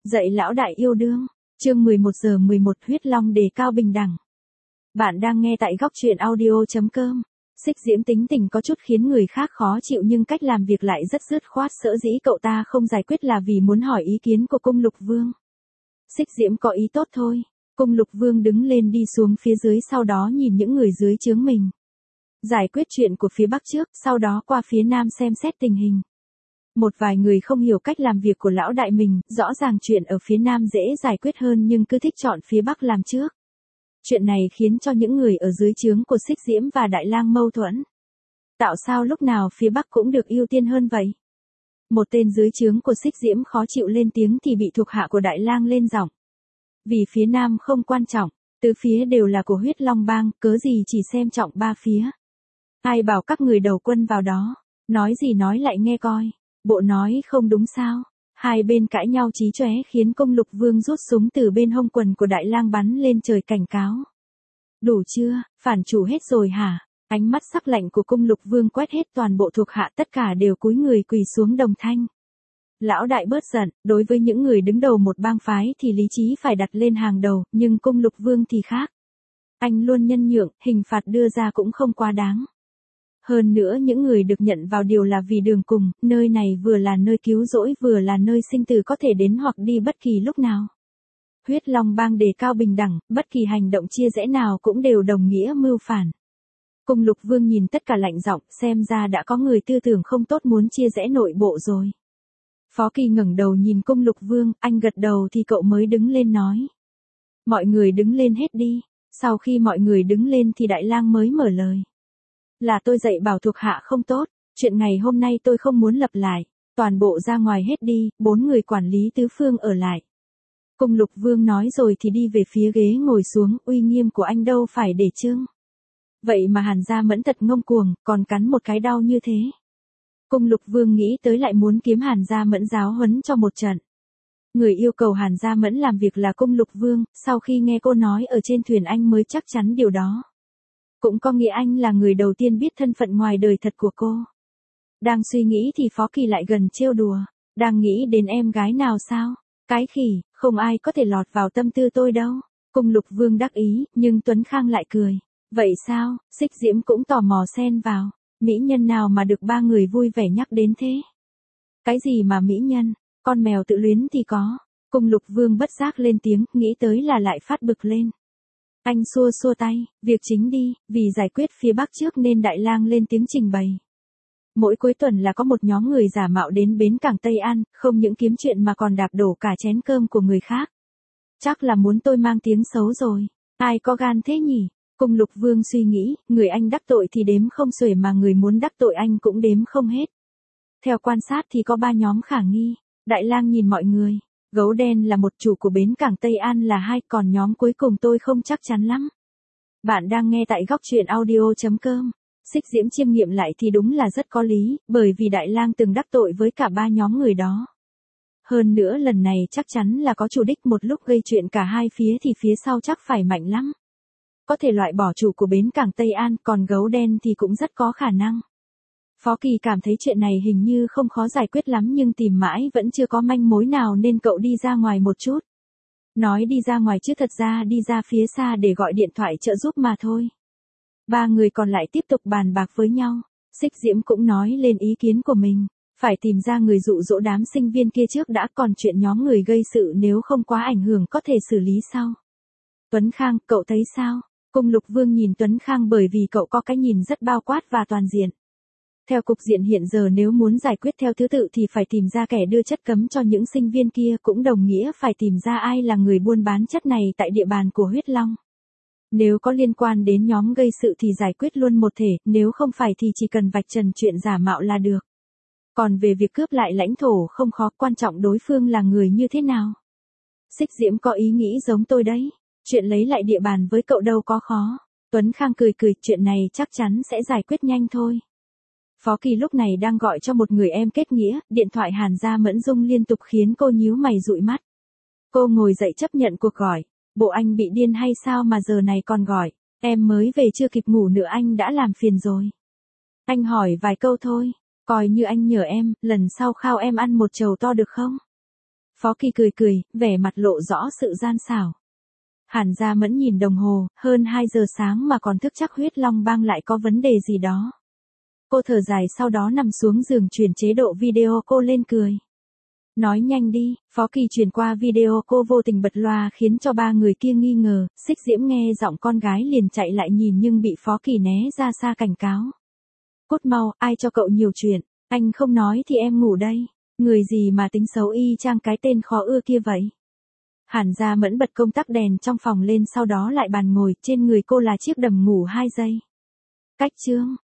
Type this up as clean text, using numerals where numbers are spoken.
Dạy lão đại yêu đương, chương 11 giờ 11 huyết long đề cao bình đẳng. Bạn đang nghe tại góc truyện audio.com. Xích Diễm tính tình có chút khiến người khác khó chịu nhưng cách làm việc lại rất dứt khoát, sở dĩ cậu ta không giải quyết là vì muốn hỏi ý kiến của Cung Lục Vương. Xích Diễm có ý tốt thôi. Cung Lục Vương đứng lên đi xuống phía dưới, sau đó nhìn những người dưới trướng mình. Giải quyết chuyện của phía Bắc trước, sau đó qua phía Nam xem xét tình hình. Một vài người không hiểu cách làm việc của lão đại mình, rõ ràng chuyện ở phía Nam dễ giải quyết hơn nhưng cứ thích chọn phía Bắc làm trước. Chuyện này khiến cho những người ở dưới trướng của Xích Diễm và Đại Lang mâu thuẫn. Tạo sao lúc nào phía Bắc cũng được ưu tiên hơn vậy? Một tên dưới trướng của Xích Diễm khó chịu lên tiếng thì bị thuộc hạ của Đại Lang lên giọng. Vì phía Nam không quan trọng, tứ phía đều là của huyết long bang, cớ gì chỉ xem trọng ba phía. Ai bảo các người đầu quân vào đó, nói gì nói lại nghe coi. Bộ nói không đúng sao? Hai bên cãi nhau chí chóe khiến Cung Lục Vương rút súng từ bên hông quần của Đại Lang bắn lên trời cảnh cáo. Đủ chưa, phản chủ hết rồi hả? Ánh mắt sắc lạnh của Cung Lục Vương quét hết toàn bộ thuộc hạ, tất cả đều cúi người quỳ xuống đồng thanh. Lão đại bớt giận, đối với những người đứng đầu một bang phái thì lý trí phải đặt lên hàng đầu, nhưng Cung Lục Vương thì khác. Anh luôn nhân nhượng, hình phạt đưa ra cũng không quá đáng. Hơn nữa những người được nhận vào điều là vì đường cùng, nơi này vừa là nơi cứu rỗi vừa là nơi sinh tử có thể đến hoặc đi bất kỳ lúc nào. Huyết Long bang đề cao bình đẳng, bất kỳ hành động chia rẽ nào cũng đều đồng nghĩa mưu phản. Cung Lục Vương nhìn tất cả lạnh giọng, xem ra đã có người tư tưởng không tốt muốn chia rẽ nội bộ rồi. Phó Kỳ ngẩng đầu nhìn Cung Lục Vương, anh gật đầu thì cậu mới đứng lên nói. Mọi người đứng lên hết đi. Sau khi mọi người đứng lên thì Đại Lang mới mở lời. Là tôi dạy bảo thuộc hạ không tốt, chuyện ngày hôm nay tôi không muốn lặp lại, toàn bộ ra ngoài hết đi, 4 người quản lý tứ phương ở lại. Cung Lục Vương nói rồi thì đi về phía ghế ngồi xuống, uy nghiêm của anh đâu phải để trưng. Vậy mà Hàn Gia Mẫn thật ngông cuồng, còn cắn một cái đau như thế. Cung Lục Vương nghĩ tới lại muốn kiếm Hàn Gia Mẫn giáo huấn cho một trận. Người yêu cầu Hàn Gia Mẫn làm việc là Cung Lục Vương, sau khi nghe cô nói ở trên thuyền anh mới chắc chắn điều đó. Cũng có nghĩa anh là người đầu tiên biết thân phận ngoài đời thật của cô. Đang suy nghĩ thì Phó Kỳ lại gần trêu đùa. Đang nghĩ đến em gái nào sao? Cái khỉ, không ai có thể lọt vào tâm tư tôi đâu. Cung Lục Vương đắc ý, nhưng Tuấn Khang lại cười. Vậy sao? Xích Diễm cũng tò mò xen vào. Mỹ nhân nào mà được 3 người vui vẻ nhắc đến thế? Cái gì mà mỹ nhân? Con mèo tự luyến thì có. Cung Lục Vương bất giác lên tiếng, nghĩ tới là lại phát bực lên. Anh xua xua tay, việc chính đi, vì giải quyết phía Bắc trước nên Đại Lang lên tiếng trình bày. Mỗi cuối tuần là có một nhóm người giả mạo đến bến cảng Tây An, không những kiếm chuyện mà còn đạp đổ cả chén cơm của người khác. Chắc là muốn tôi mang tiếng xấu rồi. Ai có gan thế nhỉ? Cung Lục Vương suy nghĩ, người anh đắc tội thì đếm không xuể mà người muốn đắc tội anh cũng đếm không hết. Theo quan sát thì có 3 nhóm khả nghi. Đại Lang nhìn mọi người. Gấu đen là một, chủ của bến cảng Tây An là 2, còn nhóm cuối cùng tôi không chắc chắn lắm. Bạn đang nghe tại góc truyện audio.com. Xích Diễm chiêm nghiệm lại thì đúng là rất có lý, bởi vì Đại Lang từng đắc tội với cả 3 nhóm người đó. Hơn nữa lần này chắc chắn là có chủ đích, một lúc gây chuyện cả hai phía thì phía sau chắc phải mạnh lắm. Có thể loại bỏ chủ của bến cảng Tây An, còn gấu đen thì cũng rất có khả năng. Phó Kỳ cảm thấy chuyện này hình như không khó giải quyết lắm nhưng tìm mãi vẫn chưa có manh mối nào nên cậu đi ra ngoài một chút. Nói đi ra ngoài chứ thật ra đi ra phía xa để gọi điện thoại trợ giúp mà thôi. 3 người còn lại tiếp tục bàn bạc với nhau. Xích Diễm cũng nói lên ý kiến của mình. Phải tìm ra người dụ dỗ đám sinh viên kia trước đã, còn chuyện nhóm người gây sự nếu không quá ảnh hưởng có thể xử lý sau. Tuấn Khang, cậu thấy sao? Cung Lục Vương nhìn Tuấn Khang bởi vì cậu có cái nhìn rất bao quát và toàn diện. Theo cục diện hiện giờ nếu muốn giải quyết theo thứ tự thì phải tìm ra kẻ đưa chất cấm cho những sinh viên kia, cũng đồng nghĩa phải tìm ra ai là người buôn bán chất này tại địa bàn của Huyết Long. Nếu có liên quan đến nhóm gây sự thì giải quyết luôn một thể, nếu không phải thì chỉ cần vạch trần chuyện giả mạo là được. Còn về việc cướp lại lãnh thổ không khó, quan trọng đối phương là người như thế nào. Xích Diễm có ý nghĩ giống tôi đấy, chuyện lấy lại địa bàn với cậu đâu có khó. Tuấn Khang cười cười, chuyện này chắc chắn sẽ giải quyết nhanh thôi. Phó Kỳ lúc này đang gọi cho một người em kết nghĩa, điện thoại Hàn Gia Mẫn rung liên tục khiến cô nhíu mày dụi mắt. Cô ngồi dậy chấp nhận cuộc gọi. Bộ anh bị điên hay sao mà giờ này còn gọi, em mới về chưa kịp ngủ nữa anh đã làm phiền rồi. Anh hỏi vài câu thôi, coi như anh nhờ em, lần sau khao em ăn một chầu to được không? Phó Kỳ cười cười, vẻ mặt lộ rõ sự gian xảo. Hàn Gia Mẫn nhìn đồng hồ, hơn 2 giờ sáng mà còn thức chắc huyết long bang lại có vấn đề gì đó. Cô thở dài sau đó nằm xuống giường chuyển chế độ video cô lên cười. Nói nhanh đi, Phó Kỳ chuyển qua video cô vô tình bật loa khiến cho 3 người kia nghi ngờ, Xích Diễm nghe giọng con gái liền chạy lại nhìn nhưng bị Phó Kỳ né ra xa cảnh cáo. Cút mau, ai cho cậu nhiều chuyện, anh không nói thì em ngủ đây, người gì mà tính xấu y chang cái tên khó ưa kia vậy. Hàn Gia Mẫn bật công tắc đèn trong phòng lên sau đó lại bàn ngồi, trên người cô là chiếc đầm ngủ 2 giây. Cách chương.